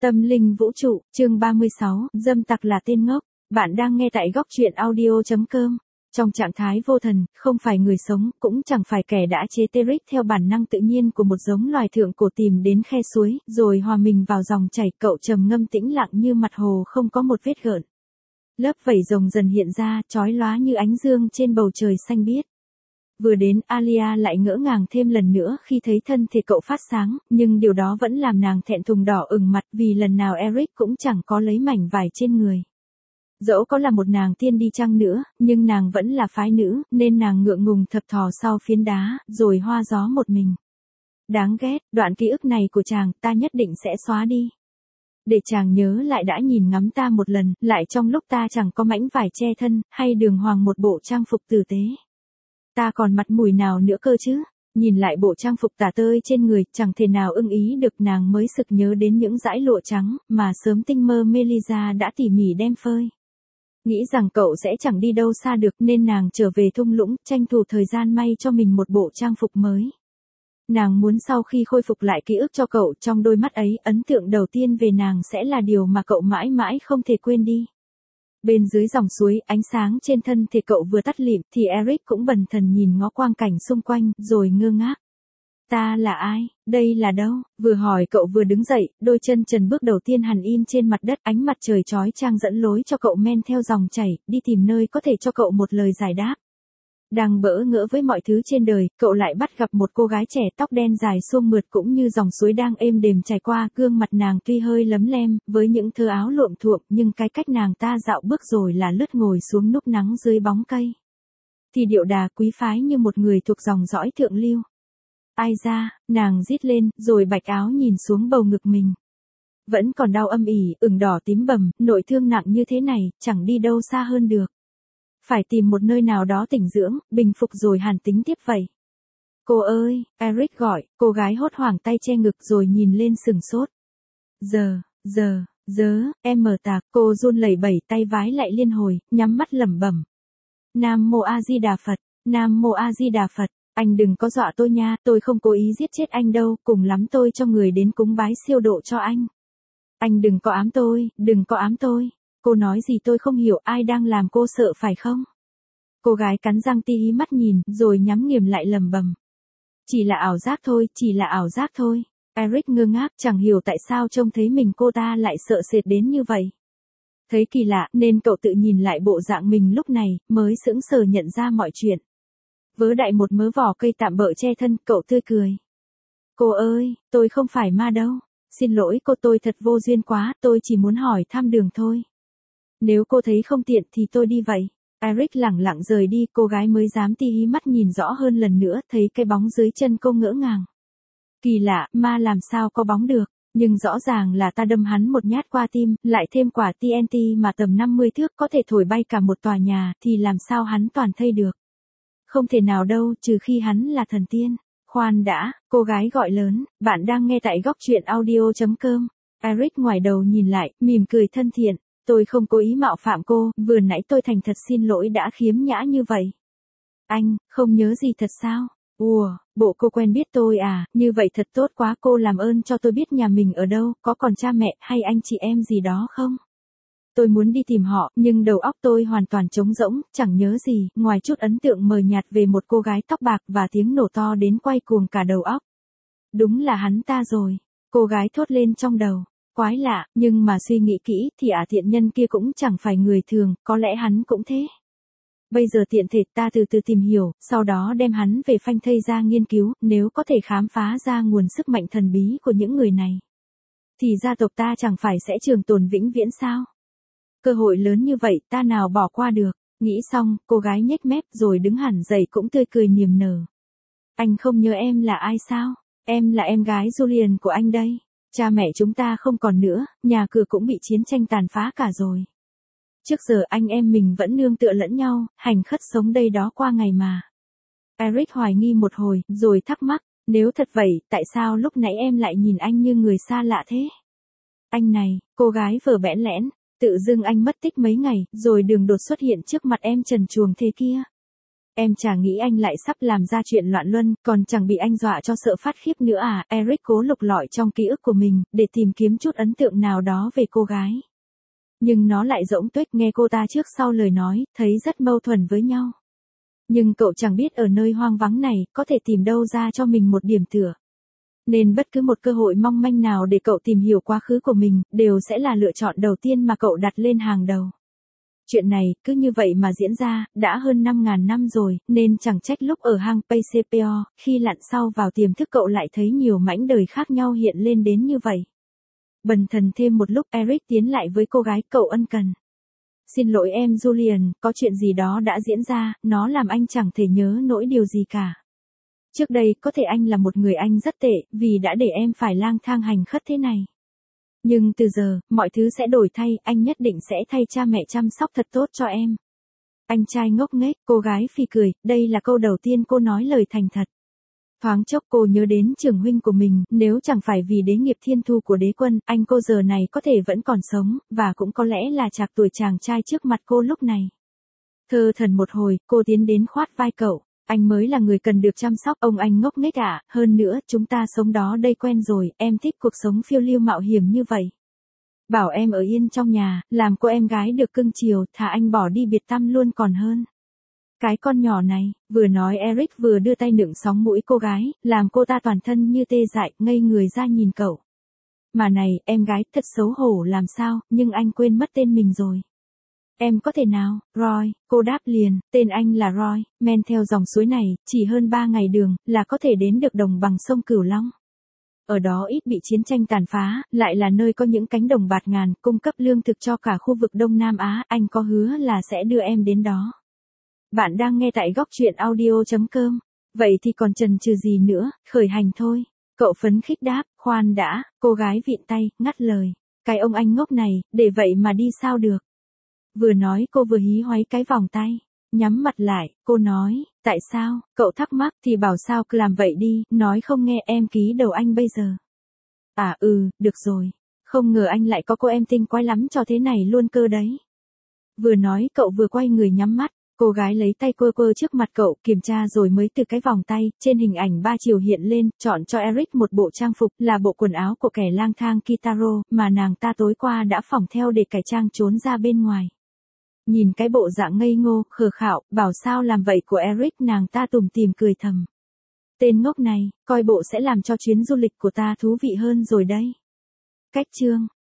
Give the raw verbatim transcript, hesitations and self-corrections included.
Tâm linh vũ trụ, chương ba mươi sáu, dâm tặc là tên ngốc. Bạn đang nghe tại góc truyện audio chấm com. Trong trạng thái vô thần, không phải người sống, cũng chẳng phải kẻ đã chế Teric theo bản năng tự nhiên của một giống loài thượng cổ tìm đến khe suối, rồi hòa mình vào dòng chảy, cậu trầm ngâm tĩnh lặng như mặt hồ không có một vết gợn. Lớp vảy rồng dần hiện ra, chói lóa như ánh dương trên bầu trời xanh biếc. Vừa đến, Alia lại ngỡ ngàng thêm lần nữa khi thấy thân thể cậu phát sáng, nhưng điều đó vẫn làm nàng thẹn thùng đỏ ửng mặt vì lần nào Eric cũng chẳng có lấy mảnh vải trên người. Dẫu có là một nàng tiên đi chăng nữa, nhưng nàng vẫn là phái nữ, nên nàng ngượng ngùng thập thò sau phiến đá, rồi hoa gió một mình. Đáng ghét, đoạn ký ức này của chàng, ta nhất định sẽ xóa đi. Để chàng nhớ lại đã nhìn ngắm ta một lần, lại trong lúc ta chẳng có mảnh vải che thân, hay đường hoàng một bộ trang phục tử tế. Ta còn mặt mũi nào nữa cơ chứ? Nhìn lại bộ trang phục tả tơi trên người, chẳng thể nào ưng ý được, nàng mới sực nhớ đến những dải lụa trắng, mà sớm tinh mơ Melisa đã tỉ mỉ đem phơi. Nghĩ rằng cậu sẽ chẳng đi đâu xa được nên nàng trở về thung lũng, tranh thủ thời gian may cho mình một bộ trang phục mới. Nàng muốn sau khi khôi phục lại ký ức cho cậu, trong đôi mắt ấy, ấn tượng đầu tiên về nàng sẽ là điều mà cậu mãi mãi không thể quên đi. Bên dưới dòng suối, ánh sáng trên thân thể cậu vừa tắt lịm, thì Eric cũng bần thần nhìn ngó quang cảnh xung quanh, rồi ngơ ngác. Ta là ai? Đây là đâu? Vừa hỏi cậu vừa đứng dậy, đôi chân trần bước đầu tiên hằn in trên mặt đất, ánh mặt trời chói chang dẫn lối cho cậu men theo dòng chảy, đi tìm nơi có thể cho cậu một lời giải đáp. Đang bỡ ngỡ với mọi thứ trên đời, cậu lại bắt gặp một cô gái trẻ tóc đen dài xuông mượt cũng như dòng suối đang êm đềm chảy qua, gương mặt nàng tuy hơi lấm lem, với những thơ áo luộm thuộm, nhưng cái cách nàng ta dạo bước rồi là lướt ngồi xuống núp nắng dưới bóng cây. Thì điệu đà quý phái như một người thuộc dòng dõi thượng lưu. Ai ra, nàng rít lên, rồi bạch áo nhìn xuống bầu ngực mình. Vẫn còn đau âm ỉ, ửng đỏ tím bầm, nội thương nặng như thế này, chẳng đi đâu xa hơn được. Phải tìm một nơi nào đó tỉnh dưỡng, bình phục rồi hàn tính tiếp vậy. Cô ơi, Eric gọi, cô gái hốt hoảng tay che ngực rồi nhìn lên sừng sốt. Giờ, giờ, giờ, em mở tạc, cô run lẩy bẩy tay vái lại liên hồi, nhắm mắt lẩm bẩm. Nam Mô A Di Đà Phật, Nam Mô A Di Đà Phật, anh đừng có dọa tôi nha, tôi không cố ý giết chết anh đâu, cùng lắm tôi cho người đến cúng bái siêu độ cho anh. Anh đừng có ám tôi, đừng có ám tôi. Cô nói gì tôi không hiểu, ai đang làm cô sợ phải không? Cô gái cắn răng tí hí mắt nhìn, rồi nhắm nghiền lại lầm bầm. Chỉ là ảo giác thôi, chỉ là ảo giác thôi. Eric ngơ ngác, chẳng hiểu tại sao trông thấy mình cô ta lại sợ sệt đến như vậy. Thấy kỳ lạ, nên cậu tự nhìn lại bộ dạng mình lúc này, mới sững sờ nhận ra mọi chuyện. Vớ đại một mớ vỏ cây tạm bợ che thân, cậu tươi cười. Cô ơi, tôi không phải ma đâu. Xin lỗi cô, tôi thật vô duyên quá, tôi chỉ muốn hỏi thăm đường thôi. Nếu cô thấy không tiện thì tôi đi vậy. Eric lẳng lặng rời đi, cô gái mới dám tí hí mắt nhìn rõ hơn lần nữa, thấy cái bóng dưới chân cô ngỡ ngàng. Kỳ lạ, ma làm sao có bóng được, nhưng rõ ràng là ta đâm hắn một nhát qua tim, lại thêm quả tê en tê mà tầm năm mươi thước có thể thổi bay cả một tòa nhà, thì làm sao hắn toàn thây được. Không thể nào đâu, trừ khi hắn là thần tiên. Khoan đã, cô gái gọi lớn, bạn đang nghe tại góc truyện audio chấm com. Eric ngoài đầu nhìn lại, mỉm cười thân thiện. Tôi không cố ý mạo phạm cô, vừa nãy tôi thành thật xin lỗi đã khiếm nhã như vậy. Anh, không nhớ gì thật sao? Ủa, bộ cô quen biết tôi à, như vậy thật tốt quá, cô làm ơn cho tôi biết nhà mình ở đâu, có còn cha mẹ hay anh chị em gì đó không? Tôi muốn đi tìm họ, nhưng đầu óc tôi hoàn toàn trống rỗng, chẳng nhớ gì, ngoài chút ấn tượng mờ nhạt về một cô gái tóc bạc và tiếng nổ to đến quay cuồng cả đầu óc. Đúng là hắn ta rồi, cô gái thốt lên trong đầu. Quái lạ, nhưng mà suy nghĩ kỹ thì ả thiện nhân kia cũng chẳng phải người thường, có lẽ hắn cũng thế. Bây giờ tiện thể ta từ từ tìm hiểu, sau đó đem hắn về phanh thây ra nghiên cứu, nếu có thể khám phá ra nguồn sức mạnh thần bí của những người này. Thì gia tộc ta chẳng phải sẽ trường tồn vĩnh viễn sao? Cơ hội lớn như vậy ta nào bỏ qua được. Nghĩ xong, cô gái nhếch mép rồi đứng hẳn dậy cũng tươi cười niềm nở. Anh không nhớ em là ai sao? Em là em gái Julian của anh đây. Cha mẹ chúng ta không còn nữa, nhà cửa cũng bị chiến tranh tàn phá cả rồi. Trước giờ anh em mình vẫn nương tựa lẫn nhau, hành khất sống đây đó qua ngày mà. Eric hoài nghi một hồi, rồi thắc mắc, nếu thật vậy, tại sao lúc nãy em lại nhìn anh như người xa lạ thế? Anh này, cô gái vờ bẽn lẽn, tự dưng anh mất tích mấy ngày, rồi đường đột xuất hiện trước mặt em trần truồng thế kia. Em chả nghĩ anh lại sắp làm ra chuyện loạn luân, còn chẳng bị anh dọa cho sợ phát khiếp nữa à? Eric cố lục lọi trong ký ức của mình, để tìm kiếm chút ấn tượng nào đó về cô gái. Nhưng nó lại rỗng tuếch, nghe cô ta trước sau lời nói, thấy rất mâu thuẫn với nhau. Nhưng cậu chẳng biết ở nơi hoang vắng này, có thể tìm đâu ra cho mình một điểm tựa. Nên bất cứ một cơ hội mong manh nào để cậu tìm hiểu quá khứ của mình, đều sẽ là lựa chọn đầu tiên mà cậu đặt lên hàng đầu. Chuyện này, cứ như vậy mà diễn ra, đã hơn năm ngàn năm rồi, nên chẳng trách lúc ở hang Pasepeo, khi lặn sau vào tiềm thức cậu lại thấy nhiều mảnh đời khác nhau hiện lên đến như vậy. Bần thần thêm một lúc, Eric tiến lại với cô gái, cậu ân cần. Xin lỗi em Julian, có chuyện gì đó đã diễn ra, nó làm anh chẳng thể nhớ nổi điều gì cả. Trước đây, có thể anh là một người anh rất tệ, vì đã để em phải lang thang hành khất thế này. Nhưng từ giờ, mọi thứ sẽ đổi thay, anh nhất định sẽ thay cha mẹ chăm sóc thật tốt cho em. Anh trai ngốc nghếch, cô gái phì cười, đây là câu đầu tiên cô nói lời thành thật. Thoáng chốc cô nhớ đến trưởng huynh của mình, nếu chẳng phải vì đế nghiệp thiên thu của đế quân, anh cô giờ này có thể vẫn còn sống, và cũng có lẽ là trạc tuổi chàng trai trước mặt cô lúc này. Thơ thần một hồi, cô tiến đến khoát vai cậu. Anh mới là người cần được chăm sóc, ông anh ngốc nghếch ạ, hơn nữa, chúng ta sống đó đây quen rồi, em thích cuộc sống phiêu lưu mạo hiểm như vậy. Bảo em ở yên trong nhà, làm cô em gái được cưng chiều, thà anh bỏ đi biệt tăm luôn còn hơn. Cái con nhỏ này, vừa nói Eric vừa đưa tay nựng sóng mũi cô gái, làm cô ta toàn thân như tê dại, ngây người ra nhìn cậu. Mà này, em gái, thật xấu hổ làm sao, nhưng anh quên mất tên mình rồi. Em có thể nào, Roy, cô đáp liền, tên anh là Roy, men theo dòng suối này, chỉ hơn ba ngày đường, là có thể đến được đồng bằng sông Cửu Long. Ở đó ít bị chiến tranh tàn phá, lại là nơi có những cánh đồng bạt ngàn, cung cấp lương thực cho cả khu vực Đông Nam Á, anh có hứa là sẽ đưa em đến đó. Bạn đang nghe tại góc truyện audio chấm com, vậy thì còn chần chừ gì nữa, khởi hành thôi. Cậu phấn khích đáp, khoan đã, cô gái vịn tay, ngắt lời. Cái ông anh ngốc này, để vậy mà đi sao được. Vừa nói cô vừa hí hoáy cái vòng tay, nhắm mặt lại, cô nói, tại sao, cậu thắc mắc thì bảo sao cứ làm vậy đi, nói không nghe em ký đầu anh bây giờ. À ừ, được rồi, không ngờ anh lại có cô em tinh quái lắm cho thế này luôn cơ đấy. Vừa nói cậu vừa quay người nhắm mắt, cô gái lấy tay quơ quơ trước mặt cậu, kiểm tra rồi mới từ cái vòng tay, trên hình ảnh ba chiều hiện lên, chọn cho Eric một bộ trang phục, là bộ quần áo của kẻ lang thang Kitaro, mà nàng ta tối qua đã phỏng theo để cải trang trốn ra bên ngoài. Nhìn cái bộ dạng ngây ngô, khờ khạo, bảo sao làm vậy của Eric, nàng ta tủm tỉm cười thầm. Tên ngốc này, coi bộ sẽ làm cho chuyến du lịch của ta thú vị hơn rồi đấy. Cách chương